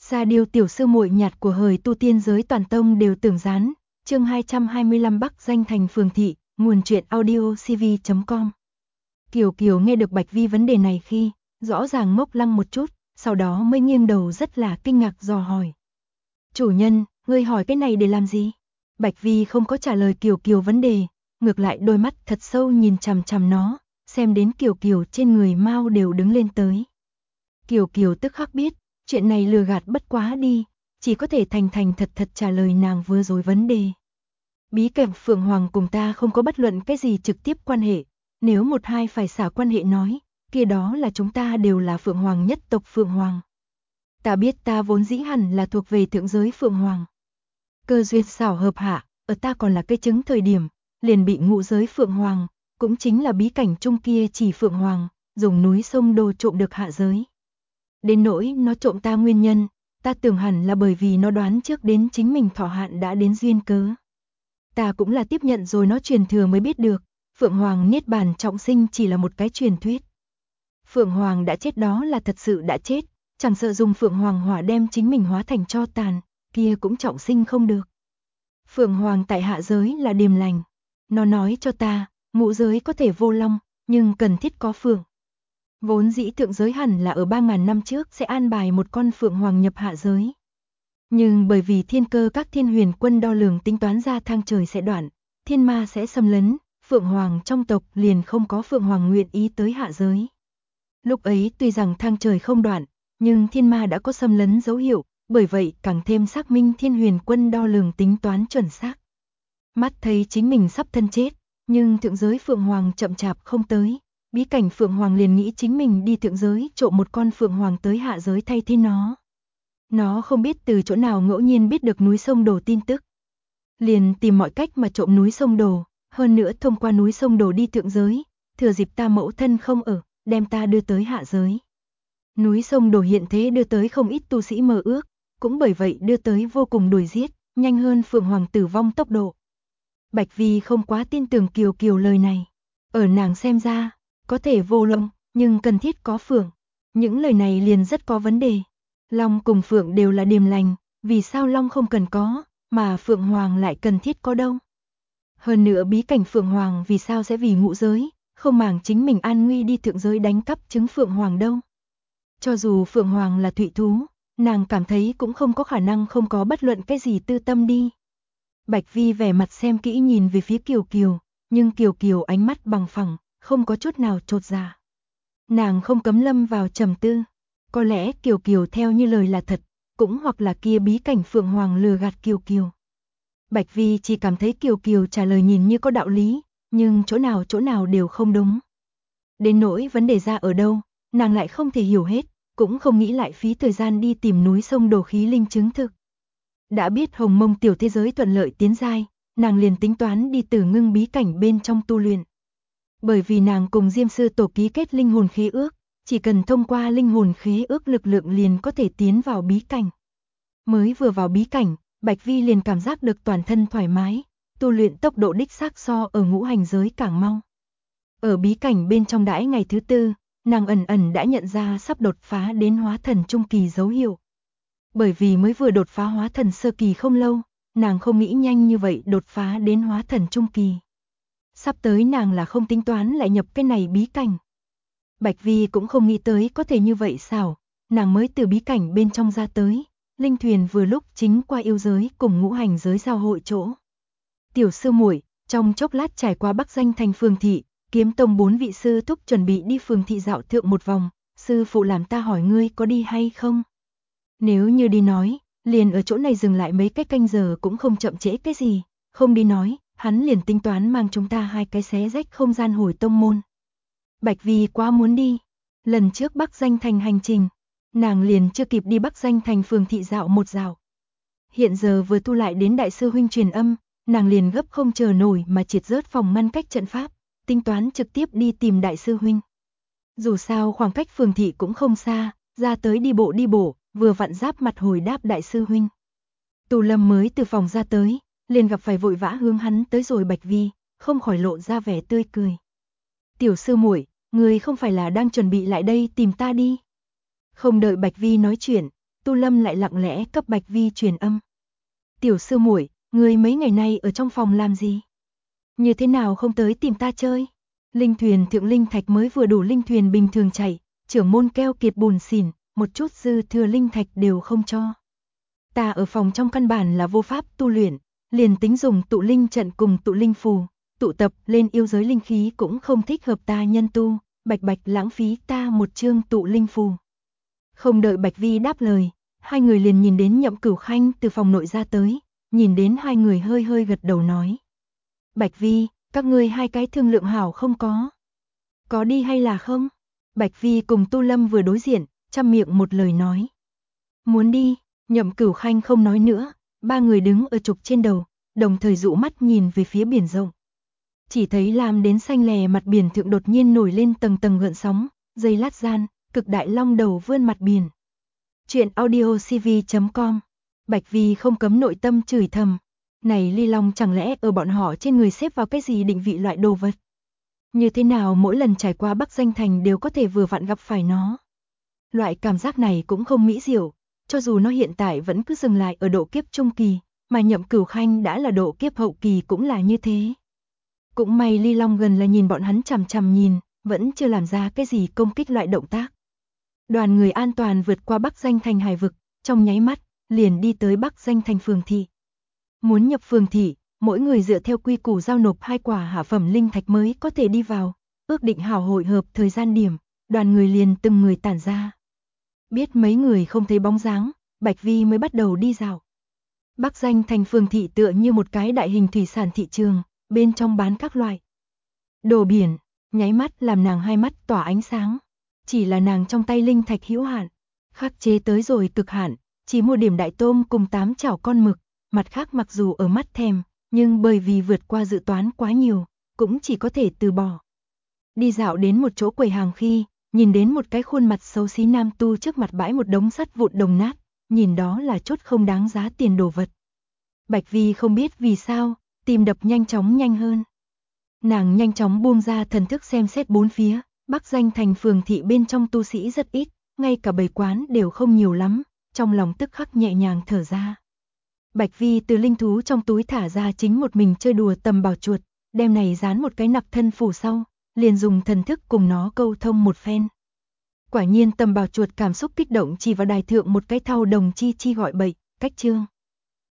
Sa Điêu tiểu sư muội nhạt của hời tu tiên giới toàn tông đều tưởng gián. Chương 225 Bắc Danh Thành Phường Thị, nguồn truyện audio cv.com. Kiều Kiều nghe được Bạch Vi vấn đề này khi, rõ ràng ngốc lăng một chút, sau đó mới nghiêng đầu rất là kinh ngạc dò hỏi. Chủ nhân, ngươi hỏi cái này để làm gì? Bạch Vi không có trả lời Kiều Kiều vấn đề, ngược lại đôi mắt thật sâu nhìn chằm chằm nó, xem đến Kiều Kiều trên người mau đều đứng lên tới. Kiều Kiều tức khắc biết, chuyện này lừa gạt bất quá đi, chỉ có thể thành thành thật thật trả lời nàng vừa rồi vấn đề. Bí cảnh Phượng Hoàng cùng ta không có bất luận cái gì trực tiếp quan hệ, nếu một hai phải xả quan hệ nói, kia đó là chúng ta đều là Phượng Hoàng nhất tộc Phượng Hoàng. Ta biết ta vốn dĩ hẳn là thuộc về thượng giới Phượng Hoàng. Cơ duyên xảo hợp hạ, ở ta còn là cây trứng thời điểm, liền bị ngũ giới Phượng Hoàng, cũng chính là bí cảnh trung kia chỉ Phượng Hoàng, dùng núi sông đồ trộm được hạ giới. Đến nỗi nó trộm ta nguyên nhân, ta tưởng hẳn là bởi vì nó đoán trước đến chính mình thọ hạn đã đến duyên cớ. Ta cũng là tiếp nhận rồi nó truyền thừa mới biết được, Phượng Hoàng Niết Bàn trọng sinh chỉ là một cái truyền thuyết. Phượng Hoàng đã chết đó là thật sự đã chết, chẳng sợ dùng Phượng Hoàng hỏa đem chính mình hóa thành tro tàn, kia cũng trọng sinh không được. Phượng Hoàng tại hạ giới là điềm lành. Nó nói cho ta, ngũ giới có thể vô long, nhưng cần thiết có phượng. Vốn dĩ thượng giới hẳn là ở 3.000 năm trước sẽ an bài một con Phượng Hoàng nhập hạ giới. Nhưng bởi vì thiên cơ các thiên huyền quân đo lường tính toán ra thang trời sẽ đoạn, thiên ma sẽ xâm lấn, Phượng Hoàng trong tộc liền không có Phượng Hoàng nguyện ý tới hạ giới. Lúc ấy tuy rằng thang trời không đoạn, nhưng thiên ma đã có xâm lấn dấu hiệu, bởi vậy càng thêm xác minh thiên huyền quân đo lường tính toán chuẩn xác. Mắt thấy chính mình sắp thân chết, nhưng thượng giới Phượng Hoàng chậm chạp không tới, bí cảnh Phượng Hoàng liền nghĩ chính mình đi thượng giới trộm một con Phượng Hoàng tới hạ giới thay thế nó. Nó không biết từ chỗ nào ngẫu nhiên biết được núi sông Đồ tin tức. Liền tìm mọi cách mà trộm núi sông Đồ, hơn nữa thông qua núi sông Đồ đi thượng giới, thừa dịp ta mẫu thân không ở, đem ta đưa tới hạ giới. Núi sông Đồ hiện thế đưa tới không ít tu sĩ mơ ước, cũng bởi vậy đưa tới vô cùng đuổi giết, nhanh hơn Phượng Hoàng tử vong tốc độ. Bạch Vi không quá tin tưởng Kiều Kiều lời này. Ở nàng xem ra, có thể vô long, nhưng cần thiết có phượng. Những lời này liền rất có vấn đề. Long cùng phượng đều là điềm lành, vì sao long không cần có, mà Phượng Hoàng lại cần thiết có đâu? Hơn nữa bí cảnh Phượng Hoàng vì sao sẽ vì ngũ giới, không màng chính mình an nguy đi thượng giới đánh cắp trứng Phượng Hoàng đâu? Cho dù Phượng Hoàng là thụy thú, nàng cảm thấy cũng không có khả năng không có bất luận cái gì tư tâm đi. Bạch Vi vẻ mặt xem kỹ nhìn về phía Kiều Kiều, nhưng Kiều Kiều ánh mắt bằng phẳng, không có chút nào chột dạ. Nàng không cấm lâm vào trầm tư. Có lẽ Kiều Kiều theo như lời là thật, cũng hoặc là kia bí cảnh Phượng Hoàng lừa gạt Kiều Kiều. Bạch Vi chỉ cảm thấy Kiều Kiều trả lời nhìn như có đạo lý, nhưng chỗ nào đều không đúng. Đến nỗi vấn đề ra ở đâu, nàng lại không thể hiểu hết, cũng không nghĩ lại phí thời gian đi tìm núi sông Đồ khí linh chứng thực. Đã biết Hồng Mông tiểu thế giới thuận lợi tiến giai, nàng liền tính toán đi Tử Ngưng bí cảnh bên trong tu luyện. Bởi vì nàng cùng Diêm sư tổ ký kết linh hồn khế ước, chỉ cần thông qua linh hồn khế ước lực lượng liền có thể tiến vào bí cảnh. Mới vừa vào bí cảnh, Bạch Vi liền cảm giác được toàn thân thoải mái, tu luyện tốc độ đích xác so ở ngũ hành giới càng mau. Ở bí cảnh bên trong đãi ngày thứ tư, nàng ẩn ẩn đã nhận ra sắp đột phá đến hóa thần trung kỳ dấu hiệu. Bởi vì mới vừa đột phá hóa thần sơ kỳ không lâu, nàng không nghĩ nhanh như vậy đột phá đến hóa thần trung kỳ. Sắp tới nàng là không tính toán lại nhập cái này bí cảnh. Bạch Vi cũng không nghĩ tới có thể như vậy sao, nàng mới từ bí cảnh bên trong ra tới, linh thuyền vừa lúc chính qua yêu giới cùng ngũ hành giới giao hội chỗ. Tiểu sư muội, trong chốc lát trải qua Bắc Danh Thành Phường Thị, Kiếm Tông 4 vị sư thúc chuẩn bị đi Phường Thị dạo thượng một vòng, sư phụ làm ta hỏi ngươi có đi hay không? Nếu như đi nói, liền ở chỗ này dừng lại mấy cái canh giờ cũng không chậm trễ cái gì, không đi nói, hắn liền tính toán mang chúng ta hai cái xé rách không gian hồi tông môn. Bạch Vi quá muốn đi, lần trước Bắc Danh Thành hành trình, nàng liền chưa kịp đi Bắc Danh Thành Phường Thị dạo một dạo. Hiện giờ vừa thu lại đến đại sư huynh truyền âm, nàng liền gấp không chờ nổi mà triệt rớt phòng ngăn cách trận pháp, tính toán trực tiếp đi tìm đại sư huynh. Dù sao khoảng cách Phường Thị cũng không xa, ra tới đi bộ, vừa vặn giáp mặt hồi đáp đại sư huynh. Tù Lâm mới từ phòng ra tới, liền gặp phải vội vã hướng hắn tới rồi Bạch Vi, không khỏi lộ ra vẻ tươi cười. Tiểu sư muội, người không phải là đang chuẩn bị lại đây tìm ta đi? Không đợi Bạch Vi nói chuyện, Tu Lâm lại lặng lẽ cấp Bạch Vi truyền âm. Tiểu sư muội, người mấy ngày nay ở trong phòng làm gì? Như thế nào không tới tìm ta chơi? Linh thuyền thượng linh thạch mới vừa đủ linh thuyền bình thường chạy, trưởng môn keo kiệt bùn xỉn, một chút dư thừa linh thạch đều không cho. Ta ở phòng trong căn bản là vô pháp tu luyện, liền tính dùng tụ linh trận cùng tụ linh phù, tụ tập lên yêu giới linh khí cũng không thích hợp ta nhân tu, bạch bạch lãng phí ta một chương tụ linh phù. Không đợi Bạch Vi đáp lời, hai người liền nhìn đến Nhậm Cửu Khanh từ phòng nội ra tới, nhìn đến hai người hơi hơi gật đầu nói. Bạch Vi, các ngươi hai cái thương lượng hảo không có? Có đi hay là không? Bạch Vi cùng Tu Lâm vừa đối diện, trăm miệng một lời nói. Muốn đi, Nhậm Cửu Khanh không nói nữa, ba người đứng ở trục trên đầu, đồng thời dụ mắt nhìn về phía biển rộng. Chỉ thấy làm đến xanh lè mặt biển thượng đột nhiên nổi lên tầng tầng gợn sóng, giây lát gian, cực đại long đầu vươn mặt biển. Chuyện audiocv.com. Bạch Vi không cấm nội tâm chửi thầm. Này ly long chẳng lẽ ở bọn họ trên người xếp vào cái gì định vị loại đồ vật? Như thế nào mỗi lần trải qua Bắc Danh Thành đều có thể vừa vặn gặp phải nó? Loại cảm giác này cũng không mỹ diệu, cho dù nó hiện tại vẫn cứ dừng lại ở độ kiếp trung kỳ, mà Nhậm Cửu Khanh đã là độ kiếp hậu kỳ cũng là như thế. Cũng may ly long gần là nhìn bọn hắn chằm chằm nhìn, vẫn chưa làm ra cái gì công kích loại động tác. Đoàn người an toàn vượt qua Bắc Danh Thành hải vực, trong nháy mắt, liền đi tới Bắc Danh Thành phường thị. Muốn nhập phường thị, mỗi người dựa theo quy củ giao nộp 2 quả hạ phẩm linh thạch mới có thể đi vào, ước định hảo hội hợp thời gian điểm, đoàn người liền từng người tản ra. Biết mấy người không thấy bóng dáng, Bạch Vi mới bắt đầu đi dạo. Bắc Danh Thành phường thị tựa như một cái đại hình thủy sản thị trường, bên trong bán các loại đồ biển, nháy mắt làm nàng hai mắt tỏa ánh sáng. Chỉ là nàng trong tay linh thạch hữu hạn, khắc chế tới rồi cực hạn, chỉ mua điểm đại tôm cùng 8 chảo con mực, mặt khác mặc dù ở mắt thèm, nhưng bởi vì vượt qua dự toán quá nhiều, cũng chỉ có thể từ bỏ. Đi dạo đến một chỗ quầy hàng khi, nhìn đến một cái khuôn mặt xấu xí nam tu trước mặt bãi một đống sắt vụn đồng nát, nhìn đó là chút không đáng giá tiền đồ vật. Bạch Vi không biết vì sao, tim đập nhanh chóng nhanh hơn. Nàng nhanh chóng buông ra thần thức xem xét bốn phía, Bắc Danh Thành phường thị bên trong tu sĩ rất ít, ngay cả bầy quán đều không nhiều lắm, trong lòng tức khắc nhẹ nhàng thở ra. Bạch Vi từ linh thú trong túi thả ra chính một mình chơi đùa tầm bảo chuột, đem này dán một cái nặc thân phủ sau, liền dùng thần thức cùng nó câu thông một phen. Quả nhiên tầm bảo chuột cảm xúc kích động chỉ vào đài thượng một cái thau đồng chi chi gọi bậy, cách chương.